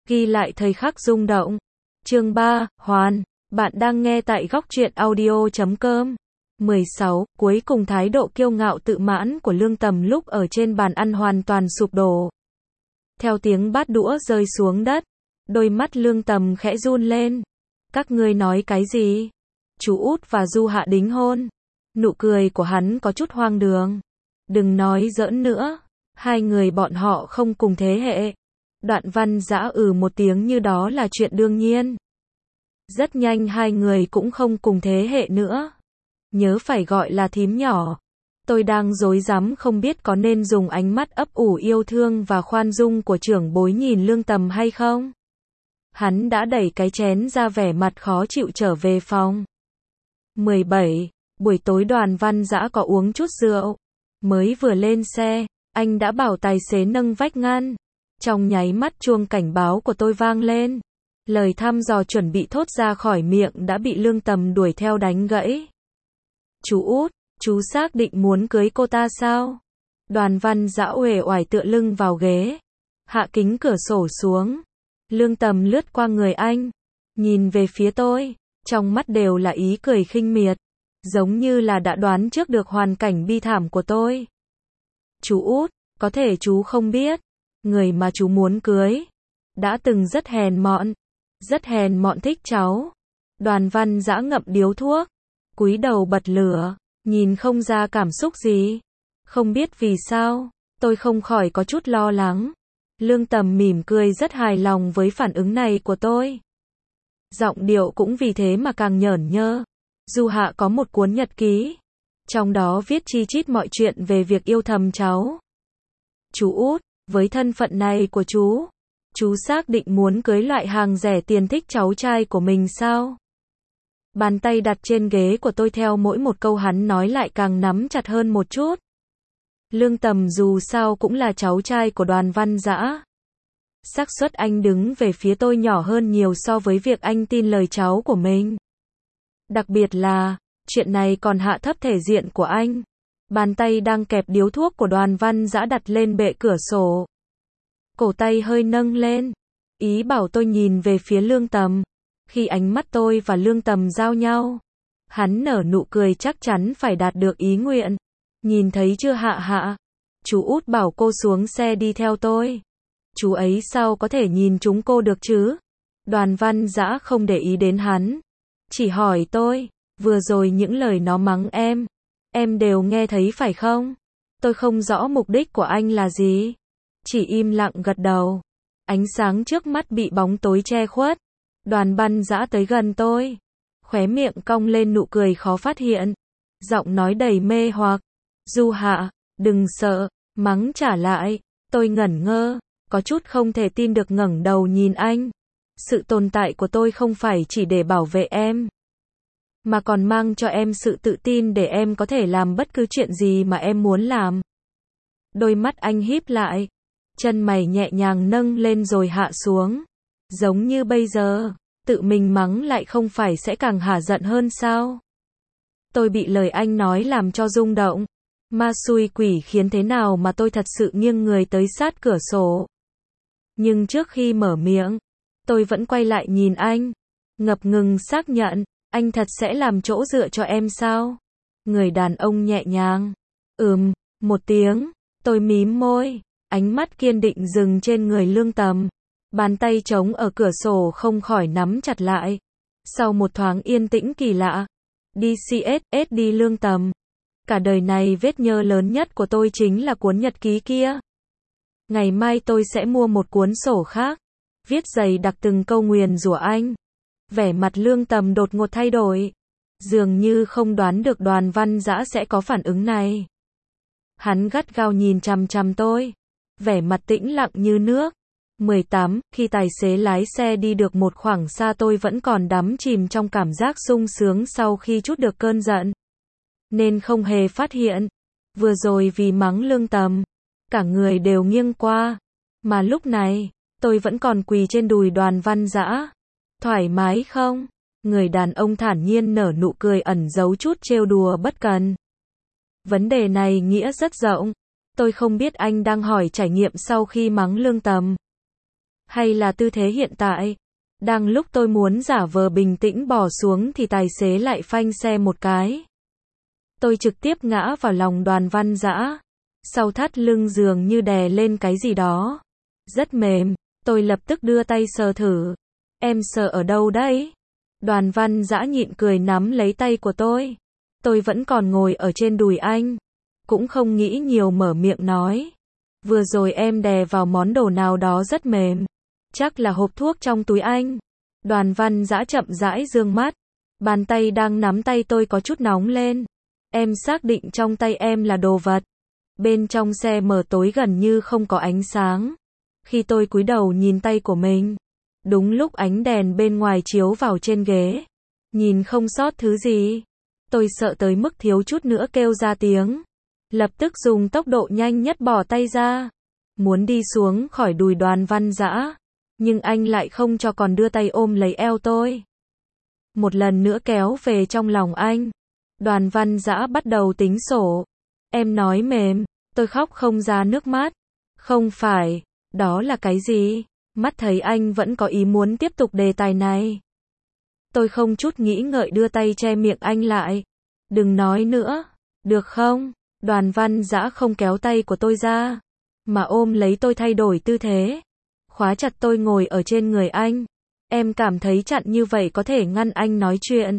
Ghi lại thời khắc rung động. Chương 3, Hoàn. Bạn đang nghe tại góc truyện audio.com. 16. Cuối cùng thái độ kiêu ngạo tự mãn của Lương Tầm lúc ở trên bàn ăn hoàn toàn sụp đổ. Theo tiếng bát đũa rơi xuống đất, đôi mắt Lương Tầm khẽ run lên. Các ngươi nói cái gì? Chú Út và Du Hạ đính hôn. Nụ cười của hắn có chút hoang đường. Đừng nói giỡn nữa. Hai người bọn họ không cùng thế hệ. Đoạn Văn Dã một tiếng như đó là chuyện đương nhiên. Rất nhanh hai người cũng không cùng thế hệ nữa. Nhớ phải gọi là thím nhỏ. Tôi đang rối rắm không biết có nên dùng ánh mắt ấp ủ yêu thương và khoan dung của trưởng bối nhìn Lương Tầm hay không. Hắn đã đẩy cái chén ra vẻ mặt khó chịu trở về phòng. 17. Buổi tối Đoàn Văn Dã có uống chút rượu. Mới vừa lên xe, anh đã bảo tài xế nâng vách ngăn. Trong nháy mắt chuông cảnh báo của tôi vang lên. Lời thăm dò chuẩn bị thốt ra khỏi miệng đã bị Lương Tầm đuổi theo đánh gãy. Chú Út, chú xác định muốn cưới cô ta sao? Đoàn Văn Dã uể oải tựa lưng vào ghế. Hạ kính cửa sổ xuống. Lương Tầm lướt qua người anh. Nhìn về phía tôi. Trong mắt đều là ý cười khinh miệt. Giống như là đã đoán trước được hoàn cảnh bi thảm của tôi. Chú Út, có thể chú không biết. Người mà chú muốn cưới đã từng rất hèn mọn. Rất hèn mọn thích cháu. Đoàn Văn Dã ngậm điếu thuốc. Cúi đầu bật lửa. Nhìn không ra cảm xúc gì. Không biết vì sao, tôi không khỏi có chút lo lắng. Lương Tầm mỉm cười rất hài lòng với phản ứng này của tôi. Giọng điệu cũng vì thế mà càng nhởn nhơ. Du Hạ có một cuốn nhật ký. Trong đó viết chi chít mọi chuyện về việc yêu thầm cháu. Chú Út, với thân phận này của chú xác định muốn cưới loại hàng rẻ tiền thích cháu trai của mình sao? Bàn tay đặt trên ghế của tôi theo mỗi một câu hắn nói lại càng nắm chặt hơn một chút. Lương Tầm dù sao cũng là cháu trai của Đoàn Văn Dã. Xác suất anh đứng về phía tôi nhỏ hơn nhiều so với việc anh tin lời cháu của mình. Đặc biệt là, chuyện này còn hạ thấp thể diện của anh. Bàn tay đang kẹp điếu thuốc của Đoàn Văn Dã đặt lên bệ cửa sổ. Cổ tay hơi nâng lên. Ý bảo tôi nhìn về phía Lương Tầm. Khi ánh mắt tôi và Lương Tầm giao nhau, hắn nở nụ cười chắc chắn phải đạt được ý nguyện. Nhìn thấy chưa Hạ? Chú Út bảo cô xuống xe đi theo tôi. Chú ấy sao có thể nhìn chúng cô được chứ? Đoàn Văn Dã không để ý đến hắn. Chỉ hỏi tôi, vừa rồi những lời nó mắng em đều nghe thấy phải không? Tôi không rõ mục đích của anh là gì. Chỉ im lặng gật đầu. Ánh sáng trước mắt bị bóng tối che khuất. Đoàn Văn Dã tới gần tôi. Khóe miệng cong lên nụ cười khó phát hiện. Giọng nói đầy mê hoặc. Du Hạ, đừng sợ, mắng trả lại. Tôi ngẩn ngơ, có chút không thể tin được ngẩng đầu nhìn anh. Sự tồn tại của tôi không phải chỉ để bảo vệ em, mà còn mang cho em sự tự tin để em có thể làm bất cứ chuyện gì mà em muốn làm. Đôi mắt anh híp lại. Chân mày nhẹ nhàng nâng lên rồi hạ xuống. Giống như bây giờ, tự mình mắng lại không phải sẽ càng hả giận hơn sao? Tôi bị lời anh nói làm cho rung động. Ma xui quỷ khiến thế nào mà tôi thật sự nghiêng người tới sát cửa sổ. Nhưng trước khi mở miệng, tôi vẫn quay lại nhìn anh. Ngập ngừng xác nhận, anh thật sẽ làm chỗ dựa cho em sao? Người đàn ông nhẹ nhàng. Một tiếng, tôi mím môi. Ánh mắt kiên định dừng trên người Lương Tầm. Bàn tay trống ở cửa sổ không khỏi nắm chặt lại. Sau một thoáng yên tĩnh kỳ lạ. đi Lương Tầm. Cả đời này vết nhơ lớn nhất của tôi chính là cuốn nhật ký kia. Ngày mai tôi sẽ mua một cuốn sổ khác. Viết dày đặc từng câu nguyền rủa anh. Vẻ mặt Lương Tầm đột ngột thay đổi. Dường như không đoán được Đoàn Văn Dã sẽ có phản ứng này. Hắn gắt gao nhìn chằm chằm tôi. Vẻ mặt tĩnh lặng như nước. 18. Khi tài xế lái xe đi được một khoảng xa tôi vẫn còn đắm chìm trong cảm giác sung sướng sau khi trút được cơn giận. Nên không hề phát hiện. Vừa rồi vì mắng Lương Tầm, cả người đều nghiêng qua. Mà lúc này, tôi vẫn còn quỳ trên đùi Đoàn Văn Dã. Thoải mái không? Người đàn ông thản nhiên nở nụ cười ẩn giấu chút trêu đùa bất cần. Vấn đề này nghĩa rất rộng. Tôi không biết anh đang hỏi trải nghiệm sau khi mắng Lương Tầm, Hay là tư thế hiện tại? Đang lúc tôi muốn giả vờ bình tĩnh bỏ xuống thì tài xế lại phanh xe một cái. Tôi trực tiếp ngã vào lòng Đoàn Văn Dã. Sau thắt lưng dường như đè lên cái gì đó. Rất mềm, tôi lập tức đưa tay sờ thử. Em sờ ở đâu đấy? Đoàn Văn Dã nhịn cười nắm lấy tay của tôi. Tôi vẫn còn ngồi ở trên đùi anh. Cũng không nghĩ nhiều mở miệng nói. Vừa rồi em đè vào món đồ nào đó rất mềm. Chắc là hộp thuốc trong túi anh. Đoàn Văn Dã chậm rãi dương mắt. Bàn tay đang nắm tay tôi có chút nóng lên. Em xác định trong tay em là đồ vật. Bên trong xe mờ tối gần như không có ánh sáng. Khi tôi cúi đầu nhìn tay của mình, đúng lúc ánh đèn bên ngoài chiếu vào trên ghế, nhìn không sót thứ gì. Tôi sợ tới mức thiếu chút nữa kêu ra tiếng. Lập tức dùng tốc độ nhanh nhất bỏ tay ra, muốn đi xuống khỏi đùi Đoàn Văn Dã, nhưng anh lại không cho, còn đưa tay ôm lấy eo tôi. Một lần nữa kéo về trong lòng anh. Đoàn Văn Dã bắt đầu tính sổ. Em nói mềm, tôi khóc không ra nước mắt. Không phải, đó là cái gì? Mắt thấy anh vẫn có ý muốn tiếp tục đề tài này. Tôi không chút nghĩ ngợi đưa tay che miệng anh lại. Đừng nói nữa, được không? Đoàn Văn Dã không kéo tay của tôi ra, mà ôm lấy tôi thay đổi tư thế. Khóa chặt tôi ngồi ở trên người anh. Em cảm thấy chặn như vậy có thể ngăn anh nói chuyện.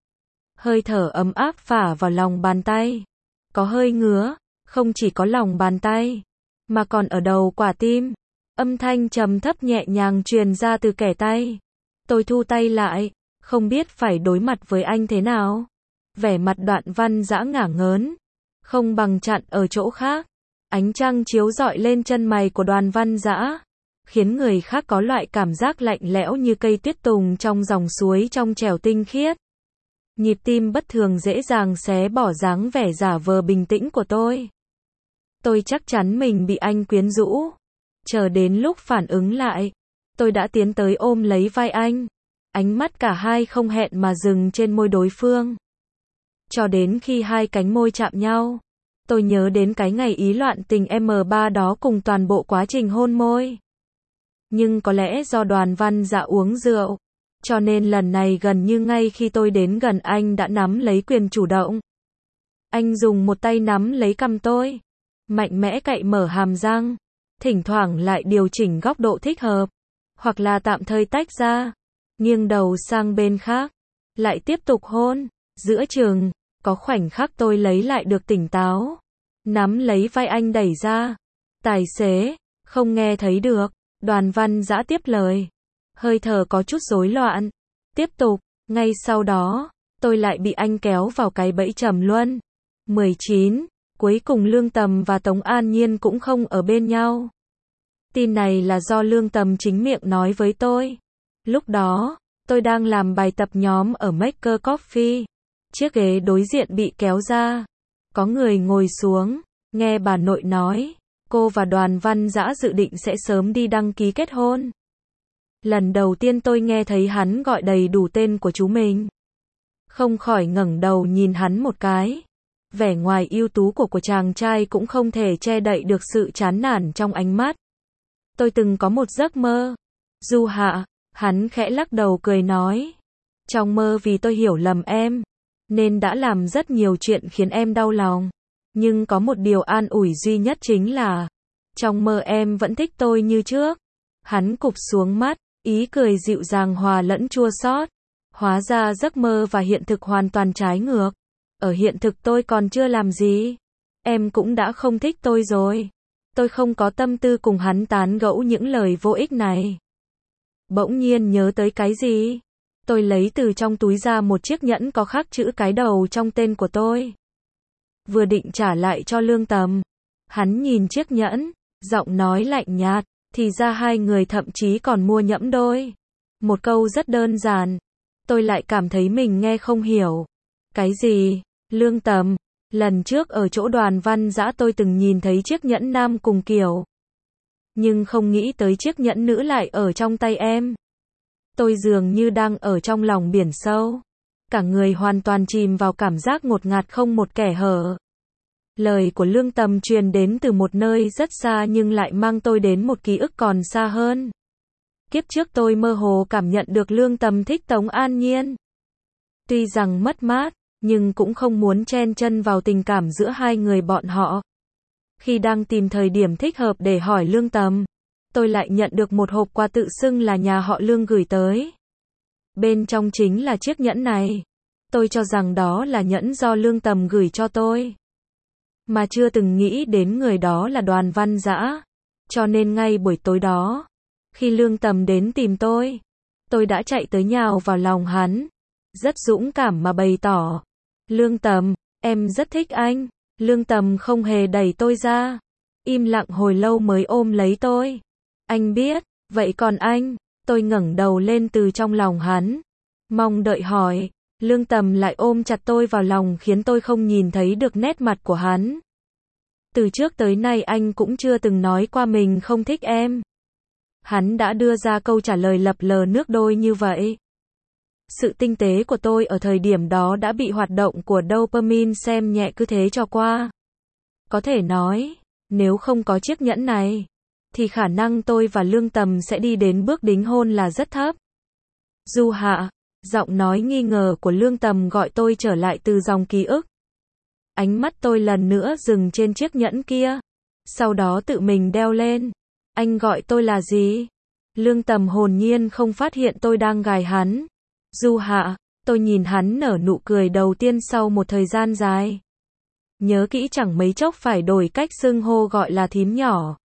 Hơi thở ấm áp phả vào lòng bàn tay. Có hơi ngứa, không chỉ có lòng bàn tay, mà còn ở đầu quả tim. Âm thanh trầm thấp nhẹ nhàng truyền ra từ kẻ tay. Tôi thu tay lại, không biết phải đối mặt với anh thế nào. Vẻ mặt Đoàn Văn Dã ngả ngớn, không bằng chặn ở chỗ khác. Ánh trăng chiếu rọi lên chân mày của Đoàn Văn Dã, khiến người khác có loại cảm giác lạnh lẽo như cây tuyết tùng trong dòng suối trong trẻo tinh khiết. Nhịp tim bất thường dễ dàng xé bỏ dáng vẻ giả vờ bình tĩnh của tôi. Tôi chắc chắn mình bị anh quyến rũ. Chờ đến lúc phản ứng lại, tôi đã tiến tới ôm lấy vai anh. Ánh mắt cả hai không hẹn mà dừng trên môi đối phương. Cho đến khi hai cánh môi chạm nhau, tôi nhớ đến cái ngày ý loạn tình M3 đó cùng toàn bộ quá trình hôn môi. Nhưng có lẽ do Đoàn Văn Dã uống rượu, cho nên lần này gần như ngay khi tôi đến gần anh đã nắm lấy quyền chủ động. Anh dùng một tay nắm lấy cằm tôi, mạnh mẽ cạy mở hàm răng, thỉnh thoảng lại điều chỉnh góc độ thích hợp, hoặc là tạm thời tách ra, nghiêng đầu sang bên khác, lại tiếp tục hôn. Giữa chừng, có khoảnh khắc tôi lấy lại được tỉnh táo, nắm lấy vai anh đẩy ra. Tài xế, không nghe thấy được. Đoàn Văn Dã tiếp lời. Hơi thở có chút rối loạn. Tiếp tục, ngay sau đó, tôi lại bị anh kéo vào cái bẫy trầm luân. 19. Cuối cùng Lương Tầm và Tống An Nhiên cũng không ở bên nhau. Tin này là do Lương Tầm chính miệng nói với tôi. Lúc đó, tôi đang làm bài tập nhóm ở Maker Coffee. Chiếc ghế đối diện bị kéo ra. Có người ngồi xuống, nghe bà nội nói, cô và Đoàn Văn Dã dự định sẽ sớm đi đăng ký kết hôn. Lần đầu tiên tôi nghe thấy hắn gọi đầy đủ tên của chú mình. Không khỏi ngẩng đầu nhìn hắn một cái. Vẻ ngoài ưu tú của chàng trai cũng không thể che đậy được sự chán nản trong ánh mắt. Tôi từng có một giấc mơ. Du Hạ, hắn khẽ lắc đầu cười nói. Trong mơ vì tôi hiểu lầm em, nên đã làm rất nhiều chuyện khiến em đau lòng. Nhưng có một điều an ủi duy nhất chính là, trong mơ em vẫn thích tôi như trước. Hắn cụp xuống mắt, ý cười dịu dàng hòa lẫn chua xót. Hóa ra giấc mơ và hiện thực hoàn toàn trái ngược. Ở hiện thực tôi còn chưa làm gì, em cũng đã không thích tôi rồi. Tôi không có tâm tư cùng hắn tán gẫu những lời vô ích này. Bỗng nhiên nhớ tới cái gì? Tôi lấy từ trong túi ra một chiếc nhẫn có khắc chữ cái đầu trong tên của tôi. Vừa định trả lại cho Lương Tầm, hắn nhìn chiếc nhẫn, giọng nói lạnh nhạt, thì ra hai người thậm chí còn mua nhẫm đôi. Một câu rất đơn giản, tôi lại cảm thấy mình nghe không hiểu. Cái gì? Lương Tầm, lần trước ở chỗ Đoàn Văn Dã tôi từng nhìn thấy chiếc nhẫn nam cùng kiểu. Nhưng không nghĩ tới chiếc nhẫn nữ lại ở trong tay em. Tôi dường như đang ở trong lòng biển sâu. Cả người hoàn toàn chìm vào cảm giác ngột ngạt không một kẻ hở. Lời của Lương Tầm truyền đến từ một nơi rất xa nhưng lại mang tôi đến một ký ức còn xa hơn. Kiếp trước tôi mơ hồ cảm nhận được Lương Tầm thích Tống An Nhiên. Tuy rằng mất mát, nhưng cũng không muốn chen chân vào tình cảm giữa hai người bọn họ. Khi đang tìm thời điểm thích hợp để hỏi Lương Tầm, tôi lại nhận được một hộp quà tự xưng là nhà họ Lương gửi tới. Bên trong chính là chiếc nhẫn này. Tôi cho rằng đó là nhẫn do Lương Tầm gửi cho tôi. Mà chưa từng nghĩ đến người đó là Đoàn Văn Dã. Cho nên ngay buổi tối đó, khi Lương Tầm đến tìm tôi đã chạy tới nhào vào lòng hắn. Rất dũng cảm mà bày tỏ. Lương Tầm, em rất thích anh. Lương Tầm không hề đẩy tôi ra. Im lặng hồi lâu mới ôm lấy tôi. Anh biết, vậy còn anh? Tôi ngẩng đầu lên từ trong lòng hắn. Mong đợi hỏi. Lương Tầm lại ôm chặt tôi vào lòng khiến tôi không nhìn thấy được nét mặt của hắn. Từ trước tới nay anh cũng chưa từng nói qua mình không thích em. Hắn đã đưa ra câu trả lời lập lờ nước đôi như vậy. Sự tinh tế của tôi ở thời điểm đó đã bị hoạt động của dopamine xem nhẹ cứ thế cho qua. Có thể nói, nếu không có chiếc nhẫn này, thì khả năng tôi và Lương Tầm sẽ đi đến bước đính hôn là rất thấp. Du Hạ, giọng nói nghi ngờ của Lương Tầm gọi tôi trở lại từ dòng ký ức. Ánh mắt tôi lần nữa dừng trên chiếc nhẫn kia. Sau đó tự mình đeo lên. Anh gọi tôi là gì? Lương Tầm hồn nhiên không phát hiện tôi đang gài hắn. Du Hạ, tôi nhìn hắn nở nụ cười đầu tiên sau một thời gian dài. Nhớ kỹ chẳng mấy chốc phải đổi cách xưng hô gọi là thím nhỏ.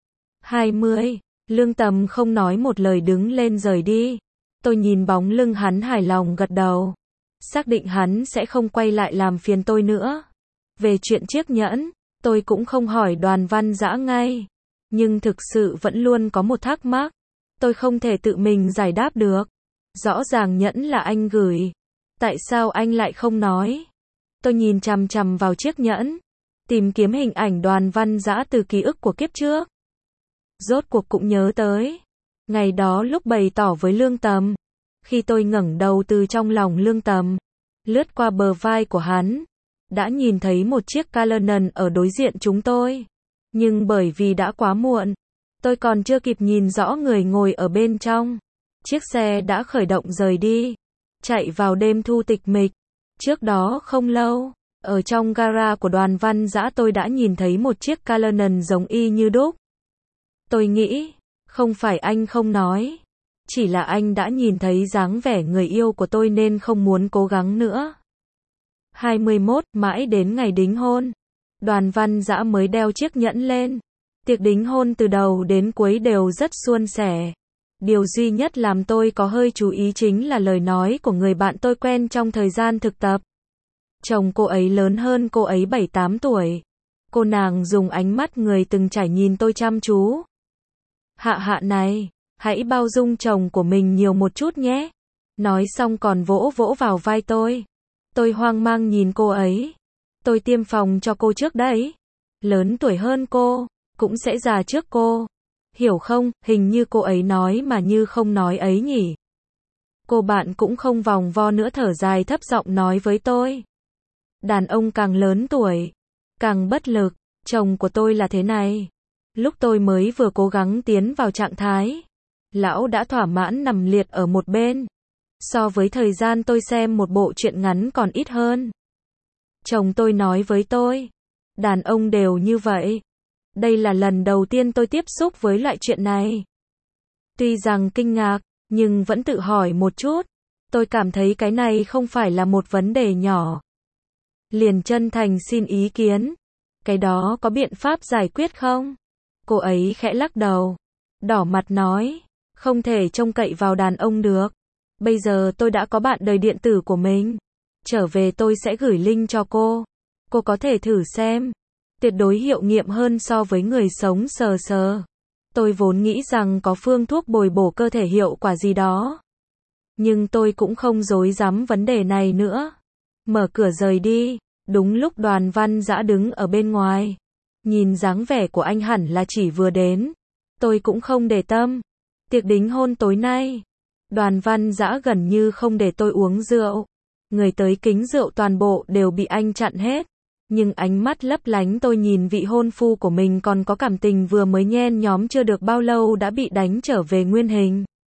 20. Lương Tầm không nói một lời đứng lên rời đi. Tôi nhìn bóng lưng hắn hài lòng gật đầu. Xác định hắn sẽ không quay lại làm phiền tôi nữa. Về chuyện chiếc nhẫn, tôi cũng không hỏi Đoàn Văn Dã ngay. Nhưng thực sự vẫn luôn có một thắc mắc. Tôi không thể tự mình giải đáp được. Rõ ràng nhẫn là anh gửi. Tại sao anh lại không nói? Tôi nhìn chằm chằm vào chiếc nhẫn. Tìm kiếm hình ảnh Đoàn Văn Dã từ ký ức của kiếp trước. Rốt cuộc cũng nhớ tới. Ngày đó lúc bày tỏ với Lương Tầm. Khi tôi ngẩng đầu từ trong lòng Lương Tầm. Lướt qua bờ vai của hắn. Đã nhìn thấy một chiếc Canon ở đối diện chúng tôi. Nhưng bởi vì đã quá muộn. Tôi còn chưa kịp nhìn rõ người ngồi ở bên trong. Chiếc xe đã khởi động rời đi. Chạy vào đêm thu tịch mịch. Trước đó không lâu, ở trong gara của Đoàn Văn Dã tôi đã nhìn thấy một chiếc Canon giống y như đúc. Tôi nghĩ, không phải anh không nói. Chỉ là anh đã nhìn thấy dáng vẻ người yêu của tôi nên không muốn cố gắng nữa. 21. Mãi đến ngày đính hôn. Đoàn Văn Dã mới đeo chiếc nhẫn lên. Tiệc đính hôn từ đầu đến cuối đều rất suôn sẻ. Điều duy nhất làm tôi có hơi chú ý chính là lời nói của người bạn tôi quen trong thời gian thực tập. Chồng cô ấy lớn hơn cô ấy 7-8 tuổi. Cô nàng dùng ánh mắt người từng trải nhìn tôi chăm chú. Hạ hạ này, hãy bao dung chồng của mình nhiều một chút nhé. Nói xong còn vỗ vỗ vào vai tôi. Tôi hoang mang nhìn cô ấy. Tôi tiêm phòng cho cô trước đấy. Lớn tuổi hơn cô, cũng sẽ già trước cô. Hiểu không, hình như cô ấy nói mà như không nói ấy nhỉ. Cô bạn cũng không vòng vo nữa thở dài thấp giọng nói với tôi. Đàn ông càng lớn tuổi, càng bất lực, chồng của tôi là thế này. Lúc tôi mới vừa cố gắng tiến vào trạng thái, lão đã thỏa mãn nằm liệt ở một bên. So với thời gian tôi xem một bộ truyện ngắn còn ít hơn. Chồng tôi nói với tôi, đàn ông đều như vậy. Đây là lần đầu tiên tôi tiếp xúc với loại chuyện này. Tuy rằng kinh ngạc, nhưng vẫn tự hỏi một chút. Tôi cảm thấy cái này không phải là một vấn đề nhỏ. Liền chân thành xin ý kiến. Cái đó có biện pháp giải quyết không? Cô ấy khẽ lắc đầu. Đỏ mặt nói. Không thể trông cậy vào đàn ông được. Bây giờ tôi đã có bạn đời điện tử của mình. Trở về tôi sẽ gửi link cho cô. Cô có thể thử xem. Tuyệt đối hiệu nghiệm hơn so với người sống sờ sờ. Tôi vốn nghĩ rằng có phương thuốc bồi bổ cơ thể hiệu quả gì đó. Nhưng tôi cũng không rối rắm vấn đề này nữa. Mở cửa rời đi. Đúng lúc Đoàn Văn Dã đứng ở bên ngoài. Nhìn dáng vẻ của anh hẳn là chỉ vừa đến. Tôi cũng không để tâm. Tiệc đính hôn tối nay. Đoàn Văn Dã gần như không để tôi uống rượu. Người tới kính rượu toàn bộ đều bị anh chặn hết. Nhưng ánh mắt lấp lánh tôi nhìn vị hôn phu của mình còn có cảm tình vừa mới nhen nhóm chưa được bao lâu đã bị đánh trở về nguyên hình.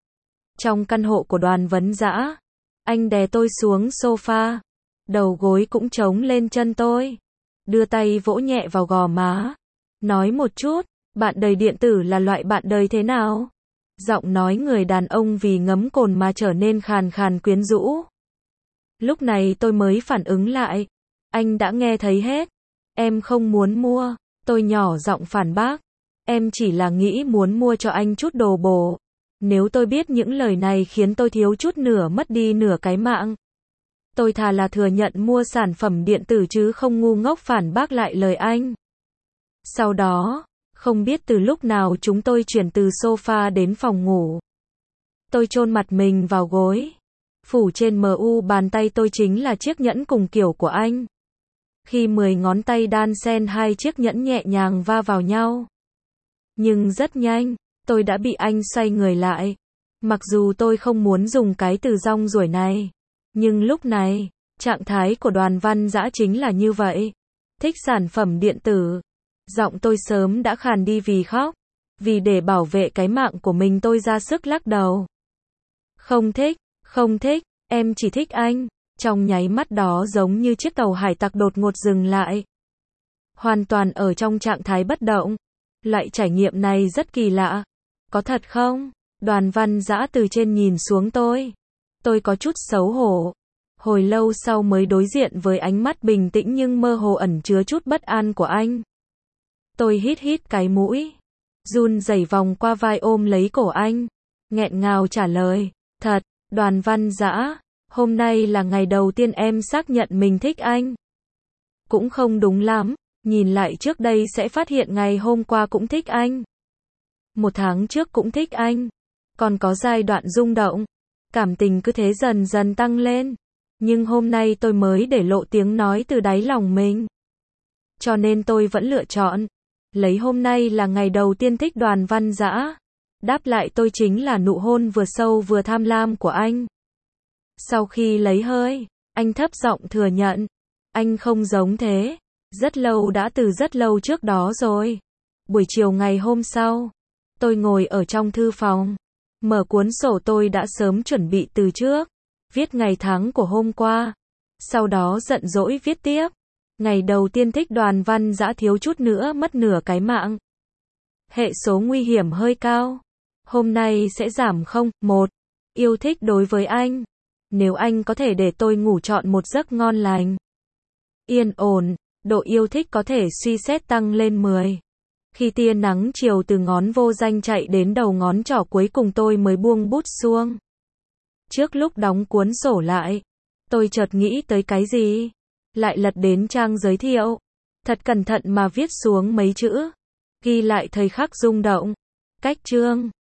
Trong căn hộ của Đoàn Vấn Dã, anh đè tôi xuống sofa, đầu gối cũng chống lên chân tôi, đưa tay vỗ nhẹ vào gò má, nói một chút, bạn đời điện tử là loại bạn đời thế nào? Giọng nói người đàn ông vì ngấm cồn mà trở nên khàn khàn quyến rũ. Lúc này tôi mới phản ứng lại, anh đã nghe thấy hết. Em không muốn mua, tôi nhỏ giọng phản bác. Em chỉ là nghĩ muốn mua cho anh chút đồ bổ. Nếu tôi biết những lời này khiến tôi thiếu chút nữa mất đi nửa cái mạng, tôi thà là thừa nhận mua sản phẩm điện tử chứ không ngu ngốc phản bác lại lời anh. Sau đó, không biết từ lúc nào chúng tôi chuyển từ sofa đến phòng ngủ. Tôi chôn mặt mình vào gối. Phủ trên mu bàn tay tôi chính là chiếc nhẫn cùng kiểu của anh. Khi 10 ngón tay đan xen hai chiếc nhẫn nhẹ nhàng va vào nhau. Nhưng rất nhanh, tôi đã bị anh xoay người lại. Mặc dù tôi không muốn dùng cái từ rong ruổi này, nhưng lúc này, trạng thái của Đoàn Văn Dã chính là như vậy. Thích sản phẩm điện tử. Giọng tôi sớm đã khàn đi vì khóc. Vì để bảo vệ cái mạng của mình tôi ra sức lắc đầu. Không thích, không thích, em chỉ thích anh. Trong nháy mắt đó giống như chiếc tàu hải tặc đột ngột dừng lại. Hoàn toàn ở trong trạng thái bất động. Loại trải nghiệm này rất kỳ lạ. Có thật không? Đoàn Văn Dã từ trên nhìn xuống tôi. Tôi có chút xấu hổ. Hồi lâu sau mới đối diện với ánh mắt bình tĩnh nhưng mơ hồ ẩn chứa chút bất an của anh. Tôi hít hít cái mũi. Run rẩy vòng qua vai ôm lấy cổ anh. Nghẹn ngào trả lời. Thật, Đoàn Văn Dã, hôm nay là ngày đầu tiên em xác nhận mình thích anh. Cũng không đúng lắm. Nhìn lại trước đây sẽ phát hiện ngày hôm qua cũng thích anh. 1 tháng trước cũng thích anh. Còn có giai đoạn rung động. Cảm tình cứ thế dần dần tăng lên. Nhưng hôm nay tôi mới để lộ tiếng nói từ đáy lòng mình. Cho nên tôi vẫn lựa chọn. Lấy hôm nay là ngày đầu tiên thích Đoàn Văn Dã. Đáp lại tôi chính là nụ hôn vừa sâu vừa tham lam của anh. Sau khi lấy hơi, anh thấp giọng thừa nhận. Anh không giống thế. Rất lâu đã từ rất lâu trước đó rồi. Buổi chiều ngày hôm sau, tôi ngồi ở trong thư phòng. Mở cuốn sổ tôi đã sớm chuẩn bị từ trước. Viết ngày tháng của hôm qua. Sau đó giận dỗi viết tiếp. Ngày đầu tiên thích Đoàn Văn Dã thiếu chút nữa mất nửa cái mạng. Hệ số nguy hiểm hơi cao. Hôm nay sẽ giảm 1. Yêu thích đối với anh. Nếu anh có thể để tôi ngủ trọn một giấc ngon lành. Yên ổn, độ yêu thích có thể suy xét tăng lên 10. Khi tia nắng chiều từ ngón vô danh chạy đến đầu ngón trỏ cuối cùng tôi mới buông bút xuống. Trước lúc đóng cuốn sổ lại, tôi chợt nghĩ tới cái gì. Lại lật đến trang giới thiệu. Thật cẩn thận mà viết xuống mấy chữ. Ghi lại thời khắc rung động. Cách chương.